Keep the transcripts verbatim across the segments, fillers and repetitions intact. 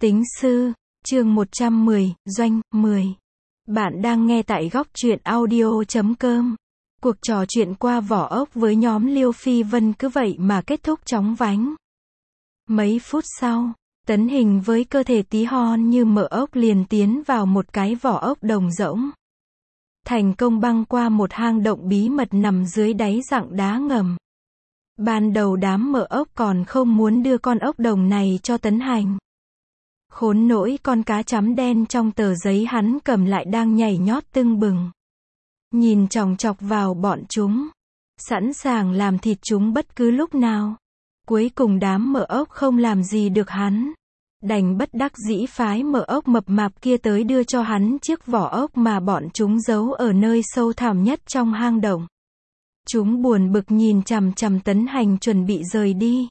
Tính sư, chương một trăm mười, doanh, mười. Bạn đang nghe tại góc truyện audio chấm com. Cuộc trò chuyện qua vỏ ốc với nhóm Liêu Phi Vân cứ vậy mà kết thúc chóng vánh. Mấy phút sau, Tấn Hình với cơ thể tí hon như mỡ ốc liền tiến vào một cái vỏ ốc đồng rỗng. Thành công băng qua một hang động bí mật nằm dưới đáy rặng đá ngầm. Ban đầu đám mỡ ốc còn không muốn đưa con ốc đồng này cho Tấn Hành. Khốn nỗi con cá chấm đen trong tờ giấy hắn cầm lại đang nhảy nhót tưng bừng. Nhìn chòng chọc vào bọn chúng. Sẵn sàng làm thịt chúng bất cứ lúc nào. Cuối cùng đám mỡ ốc không làm gì được hắn. Đành bất đắc dĩ phái mỡ ốc mập mạp kia tới đưa cho hắn chiếc vỏ ốc mà bọn chúng giấu ở nơi sâu thẳm nhất trong hang động. Chúng buồn bực nhìn chằm chằm Tấn Hành chuẩn bị rời đi.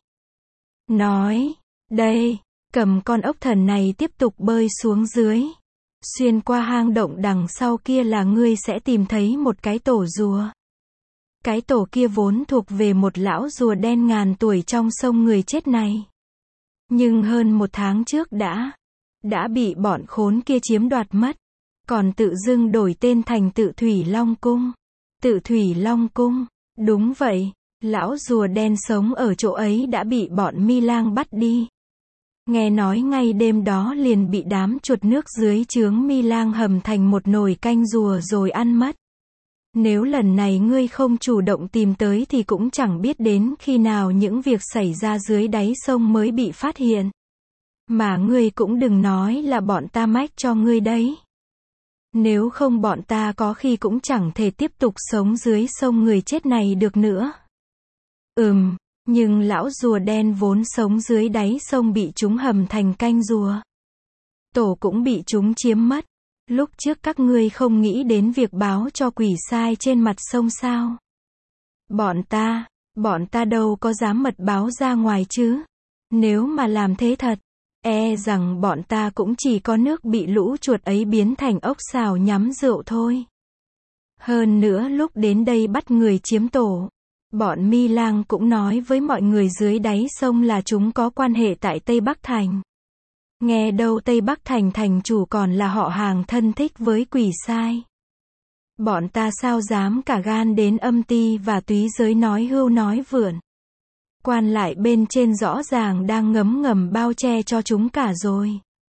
Nói, đây, cầm con ốc thần này tiếp tục bơi xuống dưới. Xuyên qua hang động đằng sau kia là ngươi sẽ tìm thấy một cái tổ rùa. Cái tổ kia vốn thuộc về một lão rùa đen ngàn tuổi trong sông người chết này. Nhưng hơn một tháng trước đã, đã bị bọn khốn kia chiếm đoạt mất. Còn tự dưng đổi tên thành Tự Thủy Long Cung. Tự Thủy Long Cung, đúng vậy, lão rùa đen sống ở chỗ ấy đã bị bọn Mi Lang bắt đi. Nghe nói ngay đêm đó liền bị đám chuột nước dưới trướng Mi Lang hầm thành một nồi canh rùa rồi ăn mất. Nếu lần này ngươi không chủ động tìm tới thì cũng chẳng biết đến khi nào những việc xảy ra dưới đáy sông mới bị phát hiện. Mà ngươi cũng đừng nói là bọn ta mách cho ngươi đấy. Nếu không bọn ta có khi cũng chẳng thể tiếp tục sống dưới sông người chết này được nữa. Ừm, nhưng lão rùa đen vốn sống dưới đáy sông bị chúng hầm thành canh rùa. Tổ cũng bị chúng chiếm mất. Lúc trước các ngươi không nghĩ đến việc báo cho quỷ sai trên mặt sông sao? Bọn ta, bọn ta đâu có dám mật báo ra ngoài chứ? Nếu mà làm thế thật, e rằng bọn ta cũng chỉ có nước bị lũ chuột ấy biến thành ốc xào nhắm rượu thôi. Hơn nữa lúc đến đây bắt người chiếm tổ, bọn Mi Lang cũng nói với mọi người dưới đáy sông là chúng có quan hệ tại Tây Bắc Thành. Nghe đâu Tây Bắc Thành thành chủ còn là họ hàng thân thích với quỷ sai. Bọn ta sao dám cả gan đến âm ti và túy giới nói hưu nói vượn. Quan lại bên trên rõ ràng đang ngấm ngầm bao che cho chúng cả rồi.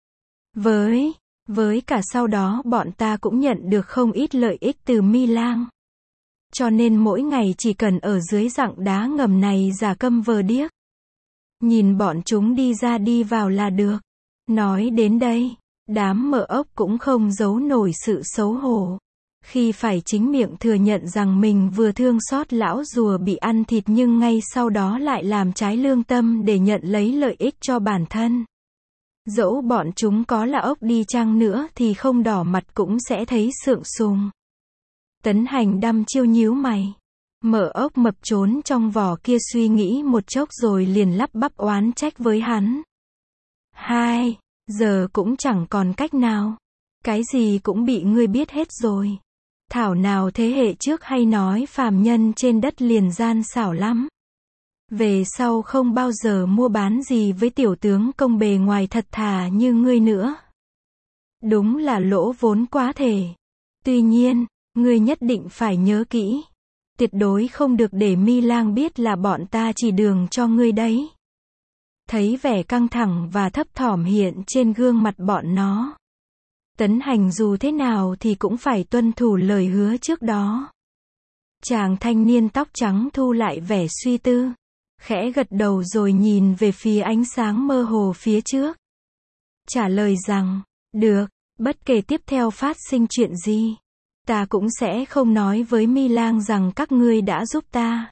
Với, với cả sau đó bọn ta cũng nhận được không ít lợi ích từ Mi Lang. Cho nên mỗi ngày chỉ cần ở dưới rặng đá ngầm này giả câm vờ điếc. Nhìn bọn chúng đi ra đi vào là được. Nói đến đây, đám mỡ ốc cũng không giấu nổi sự xấu hổ. Khi phải chính miệng thừa nhận rằng mình vừa thương xót lão rùa bị ăn thịt nhưng ngay sau đó lại làm trái lương tâm để nhận lấy lợi ích cho bản thân. Dẫu bọn chúng có là ốc đi chăng nữa thì không đỏ mặt cũng sẽ thấy sượng sùng. Tấn Hành đăm chiêu nhíu mày. Mỡ ốc mập trốn trong vỏ kia suy nghĩ một chốc rồi liền lắp bắp oán trách với hắn. Hai, giờ cũng chẳng còn cách nào. Cái gì cũng bị ngươi biết hết rồi. Thảo nào thế hệ trước hay nói phàm nhân trên đất liền gian xảo lắm. Về sau không bao giờ mua bán gì với tiểu tướng công bề ngoài thật thà như ngươi nữa. Đúng là lỗ vốn quá thể. Tuy nhiên, ngươi nhất định phải nhớ kỹ. Tuyệt đối không được để Mi Lang biết là bọn ta chỉ đường cho ngươi đấy. Thấy vẻ căng thẳng và thấp thỏm hiện trên gương mặt bọn nó. Tấn Hành dù thế nào thì cũng phải tuân thủ lời hứa trước đó. Chàng thanh niên tóc trắng thu lại vẻ suy tư. Khẽ gật đầu rồi nhìn về phía ánh sáng mơ hồ phía trước. Trả lời rằng, được, bất kể tiếp theo phát sinh chuyện gì. Ta cũng sẽ không nói với Mi Lang rằng các ngươi đã giúp ta.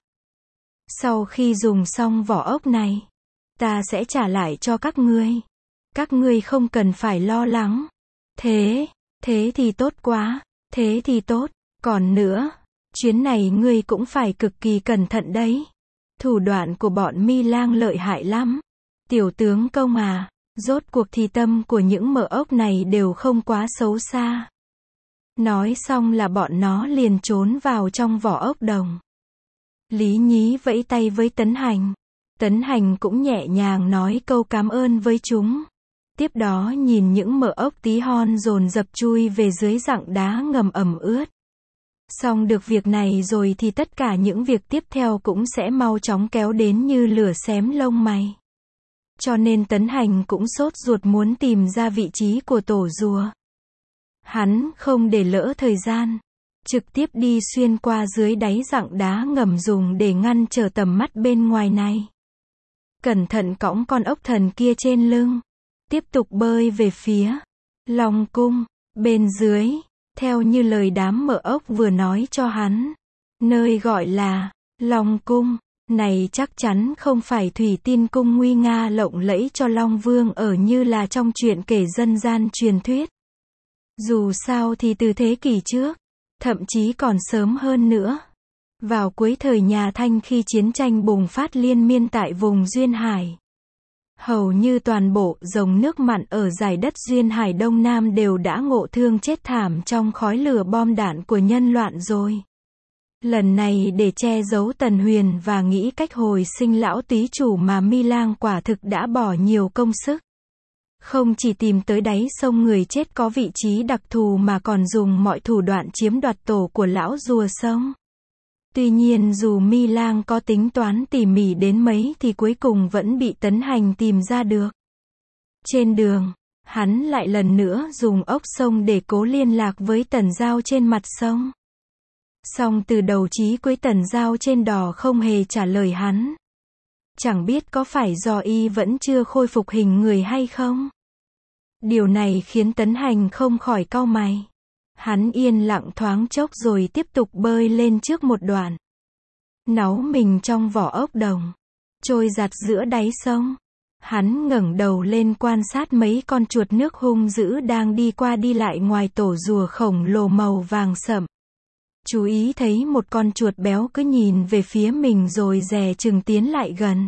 Sau khi dùng xong vỏ ốc này, ta sẽ trả lại cho các ngươi. Các ngươi không cần phải lo lắng. Thế, thế thì tốt quá, thế thì tốt. Còn nữa, chuyến này ngươi cũng phải cực kỳ cẩn thận đấy. Thủ đoạn của bọn Mi Lang lợi hại lắm. Tiểu tướng công à, rốt cuộc thì tâm của những mỡ ốc này đều không quá xấu xa. Nói xong là bọn nó liền trốn vào trong vỏ ốc đồng. Lý Nhí vẫy tay với Tấn Hành. Tấn Hành cũng nhẹ nhàng nói câu cảm ơn với chúng. Tiếp đó nhìn những mỡ ốc tí hon dồn dập chui về dưới rặng đá ngầm ẩm ướt. Xong được việc này rồi thì tất cả những việc tiếp theo cũng sẽ mau chóng kéo đến như lửa xém lông mày. Cho nên Tấn Hành cũng sốt ruột muốn tìm ra vị trí của tổ rùa. Hắn không để lỡ thời gian, trực tiếp đi xuyên qua dưới đáy rặng đá ngầm dùng để ngăn trở tầm mắt bên ngoài này. Cẩn thận cõng con ốc thần kia trên lưng, tiếp tục bơi về phía Long Cung, bên dưới, theo như lời đám mỡ ốc vừa nói cho hắn. Nơi gọi là Long Cung này chắc chắn không phải thủy tiên cung nguy nga lộng lẫy cho Long Vương ở như là trong truyện kể dân gian truyền thuyết. Dù sao thì từ thế kỷ trước, thậm chí còn sớm hơn nữa, vào cuối thời nhà Thanh khi chiến tranh bùng phát liên miên tại vùng Duyên Hải, hầu như toàn bộ dòng nước mặn ở dải đất Duyên Hải Đông Nam đều đã ngộ thương chết thảm trong khói lửa bom đạn của nhân loại rồi. Lần này để che giấu Tần Huyền và nghĩ cách hồi sinh lão túy chủ mà Mi Lang quả thực đã bỏ nhiều công sức. Không chỉ tìm tới đáy sông người chết có vị trí đặc thù mà còn dùng mọi thủ đoạn chiếm đoạt tổ của lão rùa sông. Tuy nhiên dù Mi Lang có tính toán tỉ mỉ đến mấy thì cuối cùng vẫn bị Tấn Hành tìm ra được. Trên đường, hắn lại lần nữa dùng ốc sông để cố liên lạc với Tần Giao trên mặt sông. Song từ đầu chí cuối Tần Giao trên đò không hề trả lời hắn. Chẳng biết có phải do y vẫn chưa khôi phục hình người hay không? Điều này khiến Tấn Hành không khỏi cau mày. Hắn yên lặng thoáng chốc rồi tiếp tục bơi lên trước một đoạn. Náu mình trong vỏ ốc đồng, trôi giạt giữa đáy sông. Hắn ngẩng đầu lên quan sát mấy con chuột nước hung dữ đang đi qua đi lại ngoài tổ rùa khổng lồ màu vàng sậm. Chú ý thấy một con chuột béo cứ nhìn về phía mình rồi dè chừng tiến lại gần.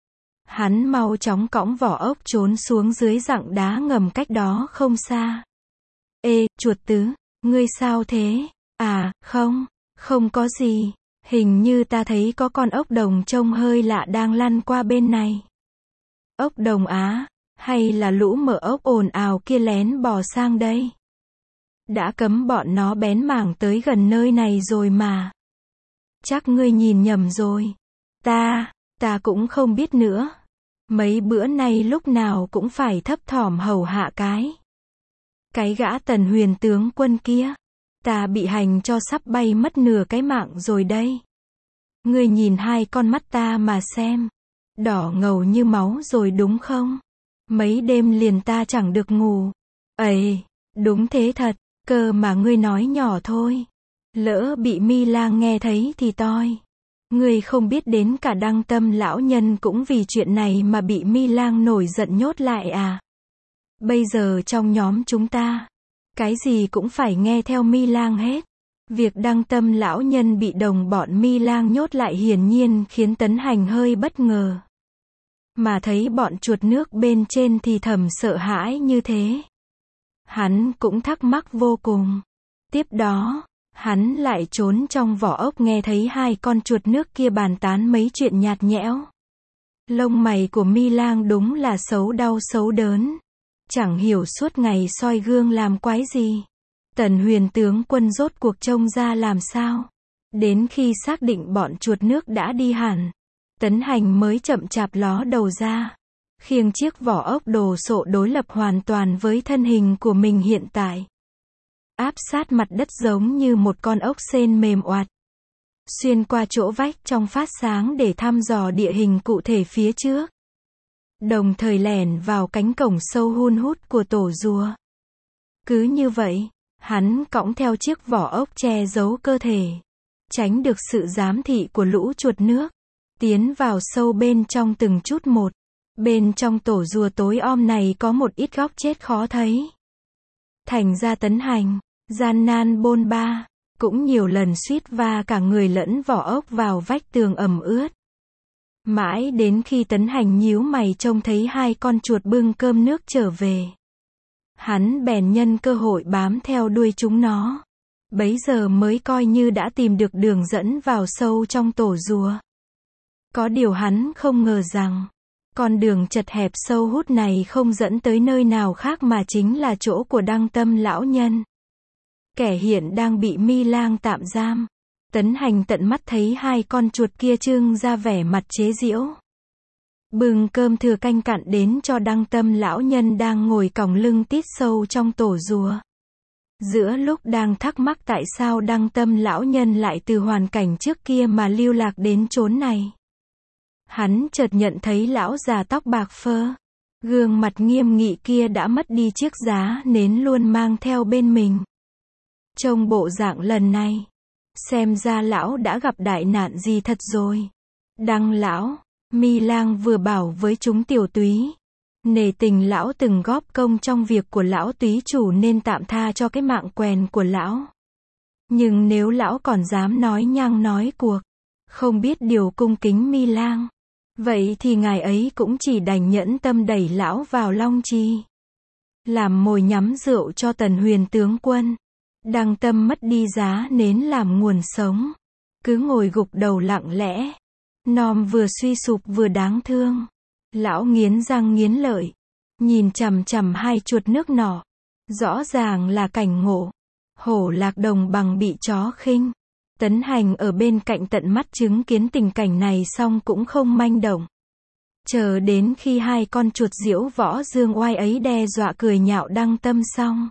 Hắn mau chóng cõng vỏ ốc trốn xuống dưới rặng đá ngầm cách đó không xa. Ê, chuột tứ, ngươi sao thế? À, không, không có gì. Hình như ta thấy có con ốc đồng trông hơi lạ đang lăn qua bên này. Ốc đồng á, hay là lũ mỡ ốc ồn ào kia lén bò sang đây? Đã cấm bọn nó bén mảng tới gần nơi này rồi mà. Chắc ngươi nhìn nhầm rồi. Ta, ta cũng không biết nữa. Mấy bữa nay lúc nào cũng phải thấp thỏm hầu hạ cái. Cái gã Tần Huyền tướng quân kia. Ta bị hành cho sắp bay mất nửa cái mạng rồi đây. Ngươi nhìn hai con mắt ta mà xem. Đỏ ngầu như máu rồi đúng không? Mấy đêm liền ta chẳng được ngủ. Ây, đúng thế thật. Cơ mà ngươi nói nhỏ thôi. Lỡ bị Mi Lang nghe thấy thì toi. Ngươi không biết đến cả Đăng Tâm lão nhân cũng vì chuyện này mà bị Mi Lang nổi giận nhốt lại à? Bây giờ trong nhóm chúng ta, cái gì cũng phải nghe theo Mi Lang hết. Việc Đăng Tâm lão nhân bị đồng bọn Mi Lang nhốt lại hiển nhiên khiến Tấn Hành hơi bất ngờ. Mà thấy bọn chuột nước bên trên thì thầm sợ hãi như thế. Hắn cũng thắc mắc vô cùng. Tiếp đó, hắn lại trốn trong vỏ ốc nghe thấy hai con chuột nước kia bàn tán mấy chuyện nhạt nhẽo. Lông mày của Mi Lang đúng là xấu đau xấu đớn. Chẳng hiểu suốt ngày soi gương làm quái gì. Tần Huyền tướng quân rốt cuộc trông ra làm sao. Đến khi xác định bọn chuột nước đã đi hẳn, Tấn Hành mới chậm chạp ló đầu ra. Khiêng chiếc vỏ ốc đồ sộ đối lập hoàn toàn với thân hình của mình hiện tại. Áp sát mặt đất giống như một con ốc sên mềm oạt. Xuyên qua chỗ vách trong phát sáng để thăm dò địa hình cụ thể phía trước. Đồng thời lẻn vào cánh cổng sâu hun hút của tổ rùa. Cứ như vậy, hắn cõng theo chiếc vỏ ốc che giấu cơ thể. Tránh được sự giám thị của lũ chuột nước. Tiến vào sâu bên trong từng chút một. Bên trong tổ rùa tối om này có một ít góc chết khó thấy. Thành ra Tấn Hành, gian nan bôn ba, cũng nhiều lần suýt va cả người lẫn vỏ ốc vào vách tường ẩm ướt. Mãi đến khi Tấn Hành nhíu mày trông thấy hai con chuột bưng cơm nước trở về. Hắn bèn nhân cơ hội bám theo đuôi chúng nó. Bấy giờ mới coi như đã tìm được đường dẫn vào sâu trong tổ rùa. Có điều hắn không ngờ rằng, Con đường chật hẹp sâu hút này không dẫn tới nơi nào khác mà chính là chỗ của Đăng Tâm lão nhân. Kẻ hiện đang bị Mi Lang tạm giam. Tấn Hành tận mắt thấy hai con chuột kia trưng ra vẻ mặt chế giễu. Bưng cơm thừa canh cặn đến cho Đăng Tâm lão nhân đang ngồi còng lưng tít sâu trong tổ rùa. Giữa lúc đang thắc mắc tại sao Đăng Tâm lão nhân lại từ hoàn cảnh trước kia mà lưu lạc đến chốn này. Hắn chợt nhận thấy lão già tóc bạc phơ, gương mặt nghiêm nghị kia đã mất đi chiếc giá nến luôn mang theo bên mình. Trông bộ dạng lần này, xem ra lão đã gặp đại nạn gì thật rồi. Đăng lão, Mi Lang vừa bảo với chúng tiểu túy. Nể tình lão từng góp công trong việc của lão túy chủ nên tạm tha cho cái mạng quèn của lão. Nhưng nếu lão còn dám nói nhăng nói cuộc, không biết điều cung kính Mi Lang, vậy thì ngài ấy cũng chỉ đành nhẫn tâm đẩy lão vào long chi. Làm mồi nhắm rượu cho Tần Huyền tướng quân. Đăng Tâm mất đi giá nến làm nguồn sống. Cứ ngồi gục đầu lặng lẽ. Nom vừa suy sụp vừa đáng thương. Lão nghiến răng nghiến lợi. Nhìn chằm chằm hai chuột nước nọ. Rõ ràng là cảnh ngộ. Hổ lạc đồng bằng bị chó khinh. Tấn Hành ở bên cạnh tận mắt chứng kiến tình cảnh này xong cũng không manh động. Chờ đến khi hai con chuột diễu võ dương oai ấy đe dọa cười nhạo Đăng Tâm xong.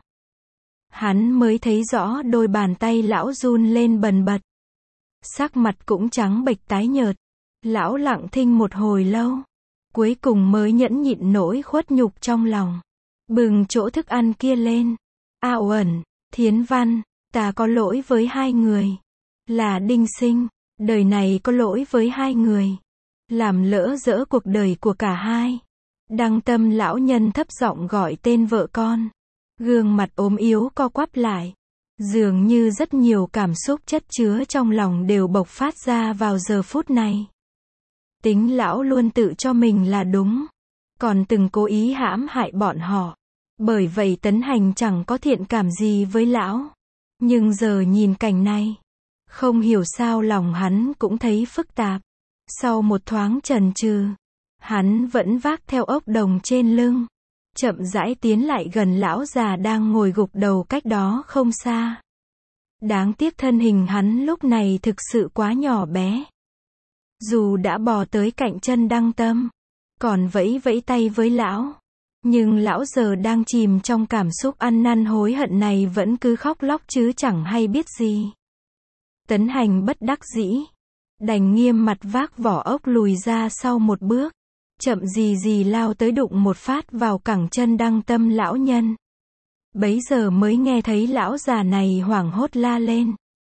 Hắn mới thấy rõ đôi bàn tay lão run lên bần bật. Sắc mặt cũng trắng bệch tái nhợt. Lão lặng thinh một hồi lâu. Cuối cùng mới nhẫn nhịn nỗi khuất nhục trong lòng. Bừng chỗ thức ăn kia lên. A Uẩn, Thiến Văn, ta có lỗi với hai người. Là Đinh Sinh, đời này có lỗi với hai người. Làm lỡ dỡ cuộc đời của cả hai. Đăng Tâm lão nhân thấp giọng gọi tên vợ con. Gương mặt ốm yếu co quắp lại. Dường như rất nhiều cảm xúc chất chứa trong lòng đều bộc phát ra vào giờ phút này. Tính lão luôn tự cho mình là đúng. Còn từng cố ý hãm hại bọn họ. Bởi vậy Tấn Hành chẳng có thiện cảm gì với lão. Nhưng giờ nhìn cảnh này. Không hiểu sao lòng hắn cũng thấy phức tạp. Sau một thoáng chần chừ, hắn vẫn vác theo ốc đồng trên lưng. Chậm rãi tiến lại gần lão già đang ngồi gục đầu cách đó không xa. Đáng tiếc thân hình hắn lúc này thực sự quá nhỏ bé. Dù đã bò tới cạnh chân Đăng Tâm, còn vẫy vẫy tay với lão. Nhưng lão giờ đang chìm trong cảm xúc ăn năn hối hận này vẫn cứ khóc lóc chứ chẳng hay biết gì. Tấn Hành bất đắc dĩ. Đành nghiêm mặt vác vỏ ốc lùi ra sau một bước. Chậm gì gì lao tới đụng một phát vào cẳng chân Đăng Tâm lão nhân. Bấy giờ mới nghe thấy lão già này hoảng hốt la lên.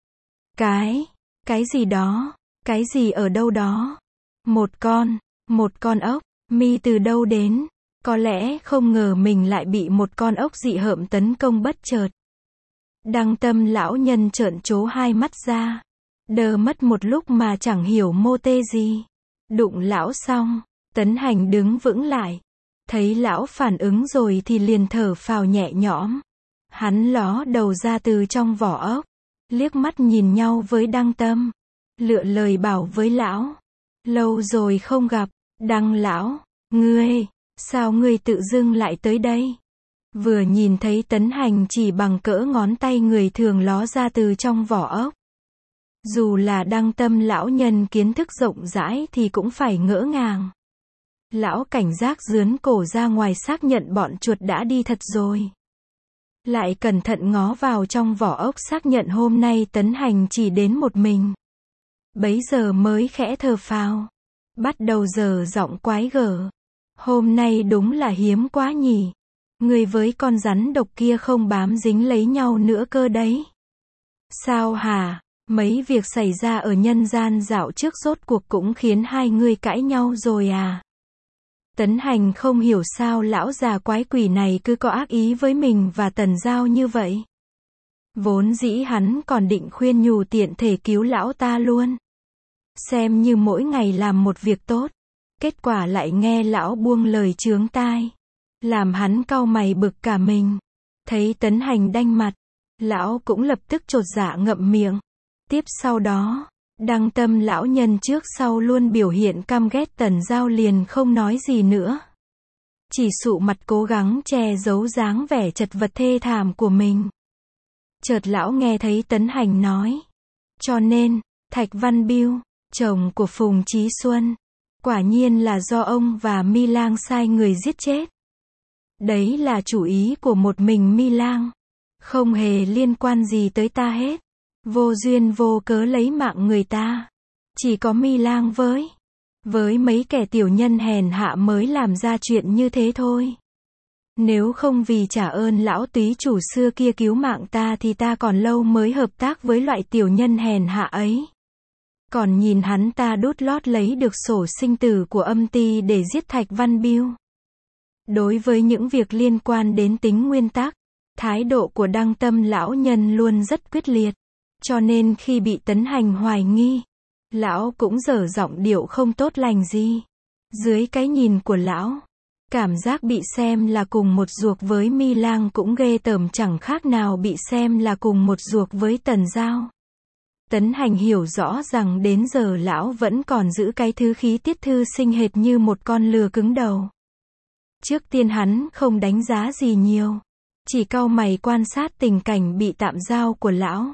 Cái, cái gì đó, cái gì ở đâu đó. Một con, một con ốc, mi từ đâu đến. Có lẽ không ngờ mình lại bị một con ốc dị hợm tấn công bất chợt. Đăng Tâm lão nhân trợn trố hai mắt ra. Đờ mất một lúc mà chẳng hiểu mô tê gì. Đụng lão xong, Tấn Hành đứng vững lại. Thấy lão phản ứng rồi thì liền thở phào nhẹ nhõm. Hắn ló đầu ra từ trong vỏ ốc. Liếc mắt nhìn nhau với Đăng Tâm. Lựa lời bảo với lão. Lâu rồi không gặp, Đăng lão, ngươi, sao ngươi tự dưng lại tới đây? Vừa nhìn thấy Tấn Hành chỉ bằng cỡ ngón tay người thường ló ra từ trong vỏ ốc. Dù là Đăng Tâm lão nhân kiến thức rộng rãi thì cũng phải ngỡ ngàng. Lão cảnh giác dướn cổ ra ngoài xác nhận bọn chuột đã đi thật rồi. Lại cẩn thận ngó vào trong vỏ ốc xác nhận hôm nay Tấn Hành chỉ đến một mình. Bấy giờ mới khẽ thở phào. Bắt đầu giờ giọng quái gở. Hôm nay đúng là hiếm quá nhỉ. Người với con rắn độc kia không bám dính lấy nhau nữa cơ đấy. Sao hả? Mấy việc xảy ra ở nhân gian dạo trước rốt cuộc cũng khiến hai người cãi nhau rồi à? Tấn Hành không hiểu sao lão già quái quỷ này cứ có ác ý với mình và Tần Giao như vậy. Vốn dĩ hắn còn định khuyên nhủ tiện thể cứu lão ta luôn. Xem như mỗi ngày làm một việc tốt. Kết quả lại nghe lão buông lời chướng tai. Làm hắn cau mày bực cả mình. Thấy Tấn Hành đanh mặt. Lão cũng lập tức chột dạ ngậm miệng. Tiếp sau đó, Đăng Tâm lão nhân trước sau luôn biểu hiện căm ghét Tần Giao liền không nói gì nữa. Chỉ sụ mặt cố gắng che giấu dáng vẻ chật vật thê thảm của mình. Chợt lão nghe thấy Tấn Hành nói. Cho nên, Thạch Văn Biêu, chồng của Phùng Chí Xuân, quả nhiên là do ông và Mi Lang sai người giết chết. Đấy là chủ ý của một mình Mi Lang. Không hề liên quan gì tới ta hết. Vô duyên vô cớ lấy mạng người ta. Chỉ có Mi Lang với. Với mấy kẻ tiểu nhân hèn hạ mới làm ra chuyện như thế thôi. Nếu không vì trả ơn lão túy chủ xưa kia cứu mạng ta thì ta còn lâu mới hợp tác với loại tiểu nhân hèn hạ ấy. Còn nhìn hắn ta đút lót lấy được sổ sinh tử của âm ty để giết Thạch Văn Biêu. Đối với những việc liên quan đến tính nguyên tắc, thái độ của Đăng Tâm lão nhân luôn rất quyết liệt. Cho nên khi bị Tấn Hành hoài nghi, lão cũng dở giọng điệu không tốt lành gì. Dưới cái nhìn của lão, cảm giác bị xem là cùng một ruột với Mi Lang cũng ghê tởm chẳng khác nào bị xem là cùng một ruột với Tần Giao. Tấn Hành hiểu rõ rằng đến giờ lão vẫn còn giữ cái thứ khí tiết thư sinh hệt như một con lừa cứng đầu. Trước tiên hắn không đánh giá gì nhiều, chỉ cau mày quan sát tình cảnh bị tạm giao của lão.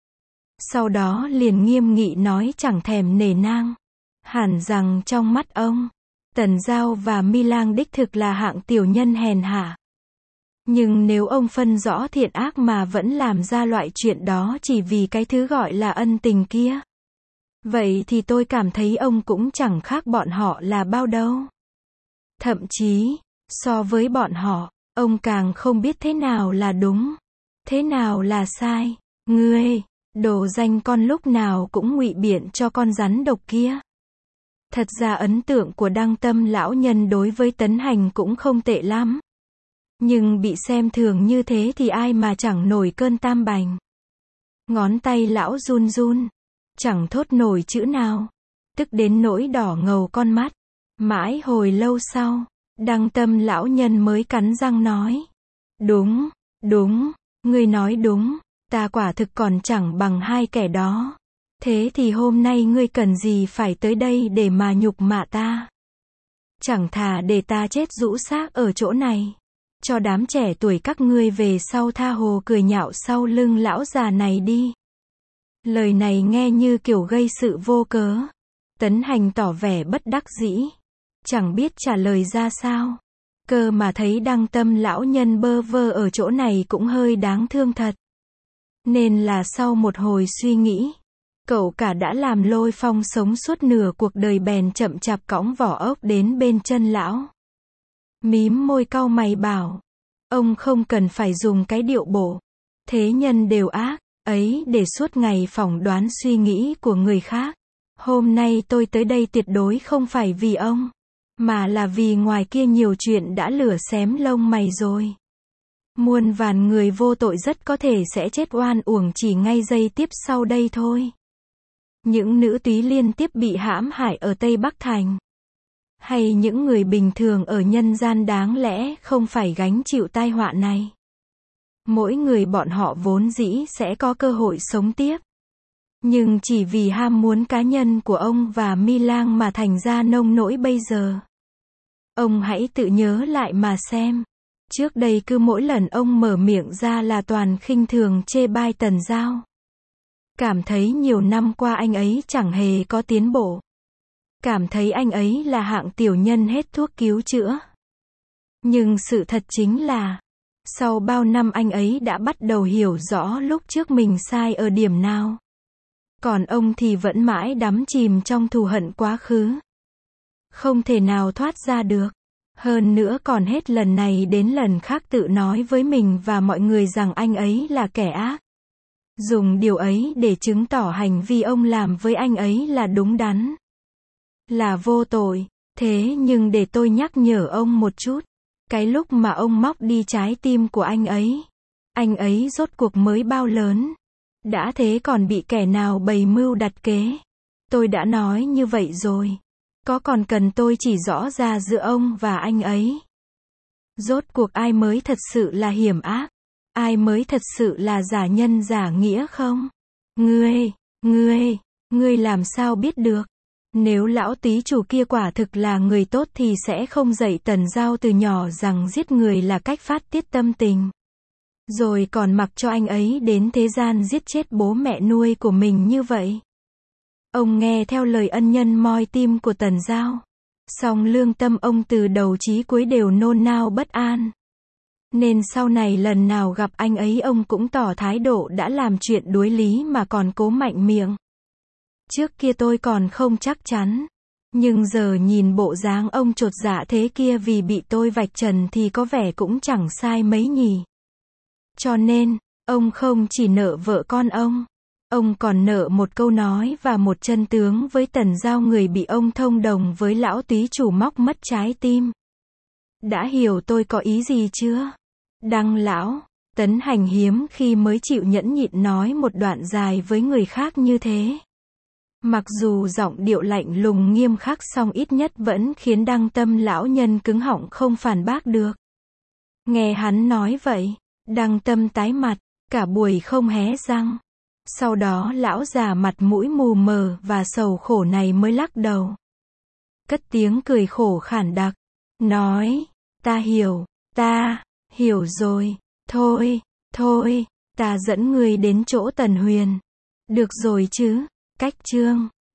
Sau đó liền nghiêm nghị nói chẳng thèm nể nang. Hẳn rằng trong mắt ông, Tần Giao và Mi Lang đích thực là hạng tiểu nhân hèn hạ. Nhưng nếu ông phân rõ thiện ác mà vẫn làm ra loại chuyện đó chỉ vì cái thứ gọi là ân tình kia, vậy thì tôi cảm thấy ông cũng chẳng khác bọn họ là bao đâu. Thậm chí, so với bọn họ, ông càng không biết thế nào là đúng, thế nào là sai. Ngươi, đồ danh con lúc nào cũng ngụy biện cho con rắn độc kia. Thật ra ấn tượng của Đăng Tâm lão nhân đối với Tấn Hành cũng không tệ lắm. Nhưng bị xem thường như thế thì ai mà chẳng nổi cơn tam bành. Ngón tay lão run run, chẳng thốt nổi chữ nào, tức đến nỗi đỏ ngầu con mắt. Mãi hồi lâu sau, Đăng Tâm lão nhân mới cắn răng nói. Đúng, đúng, ngươi nói đúng, ta quả thực còn chẳng bằng hai kẻ đó. Thế thì hôm nay ngươi cần gì phải tới đây để mà nhục mạ ta? Chẳng thà để ta chết rũ xác ở chỗ này, cho đám trẻ tuổi các ngươi về sau tha hồ cười nhạo sau lưng lão già này đi. Lời này nghe như kiểu gây sự vô cớ. Tấn Hành tỏ vẻ bất đắc dĩ, chẳng biết trả lời ra sao. Cơ mà thấy Đăng Tâm lão nhân bơ vơ ở chỗ này cũng hơi đáng thương thật. Nên là sau một hồi suy nghĩ, cậu cả đã làm Lôi Phong sống suốt nửa cuộc đời bèn chậm chạp cõng vỏ ốc đến bên chân lão. Mím môi cau mày bảo, ông không cần phải dùng cái điệu bộ thế nhân đều ác ấy để suốt ngày phỏng đoán suy nghĩ của người khác. Hôm nay tôi tới đây tuyệt đối không phải vì ông, mà là vì ngoài kia nhiều chuyện đã lửa xém lông mày rồi. Muôn vàn người vô tội rất có thể sẽ chết oan uổng chỉ ngay giây tiếp sau đây thôi. Những nữ túy liên tiếp bị hãm hại ở Tây Bắc Thành, hay những người bình thường ở nhân gian đáng lẽ không phải gánh chịu tai họa này. Mỗi người bọn họ vốn dĩ sẽ có cơ hội sống tiếp, nhưng chỉ vì ham muốn cá nhân của ông và Mi Lang mà thành ra nông nỗi bây giờ. Ông hãy tự nhớ lại mà xem. Trước đây cứ mỗi lần ông mở miệng ra là toàn khinh thường chê bai Tần Giao. Cảm thấy nhiều năm qua anh ấy chẳng hề có tiến bộ. Cảm thấy anh ấy là hạng tiểu nhân hết thuốc cứu chữa. Nhưng sự thật chính là, sau bao năm anh ấy đã bắt đầu hiểu rõ lúc trước mình sai ở điểm nào. Còn ông thì vẫn mãi đắm chìm trong thù hận quá khứ, không thể nào thoát ra được. Hơn nữa còn hết lần này đến lần khác tự nói với mình và mọi người rằng anh ấy là kẻ ác. Dùng điều ấy để chứng tỏ hành vi ông làm với anh ấy là đúng đắn, là vô tội. Thế nhưng để tôi nhắc nhở ông một chút. Cái lúc mà ông móc đi trái tim của anh ấy, anh ấy rốt cuộc mới bao lớn. Đã thế còn bị kẻ nào bày mưu đặt kế. Tôi đã nói như vậy rồi. Có còn cần tôi chỉ rõ ra giữa ông và anh ấy? Rốt cuộc ai mới thật sự là hiểm ác? Ai mới thật sự là giả nhân giả nghĩa không? Ngươi, ngươi, Ngươi làm sao biết được? Nếu lão tí chủ kia quả thực là người tốt thì sẽ không dạy Tần Giao từ nhỏ rằng giết người là cách phát tiết tâm tình. Rồi còn mặc cho anh ấy đến thế gian giết chết bố mẹ nuôi của mình như vậy. Ông nghe theo lời ân nhân moi tim của Tần Giao. Song lương tâm ông từ đầu chí cuối đều nôn nao bất an. Nên sau này lần nào gặp anh ấy ông cũng tỏ thái độ đã làm chuyện đuối lý mà còn cố mạnh miệng. Trước kia tôi còn không chắc chắn. Nhưng giờ nhìn bộ dáng ông chột dạ thế kia vì bị tôi vạch trần thì có vẻ cũng chẳng sai mấy nhỉ. Cho nên, ông không chỉ nợ vợ con ông. Ông còn nợ một câu nói và một chân tướng với Tần Giao người bị ông thông đồng với lão túy chủ móc mất trái tim. Đã hiểu tôi có ý gì chưa? Đăng lão, Tấn Hành hiếm khi mới chịu nhẫn nhịn nói một đoạn dài với người khác như thế. Mặc dù giọng điệu lạnh lùng nghiêm khắc song ít nhất vẫn khiến Đăng Tâm lão nhân cứng họng không phản bác được. Nghe hắn nói vậy, Đăng Tâm tái mặt, cả buổi không hé răng. Sau đó lão già mặt mũi mù mờ và sầu khổ này mới lắc đầu. Cất tiếng cười khổ khản đặc, nói, ta hiểu, ta, hiểu rồi, thôi, thôi, ta dẫn người đến chỗ Tần Huyền. Được rồi chứ, cách chương.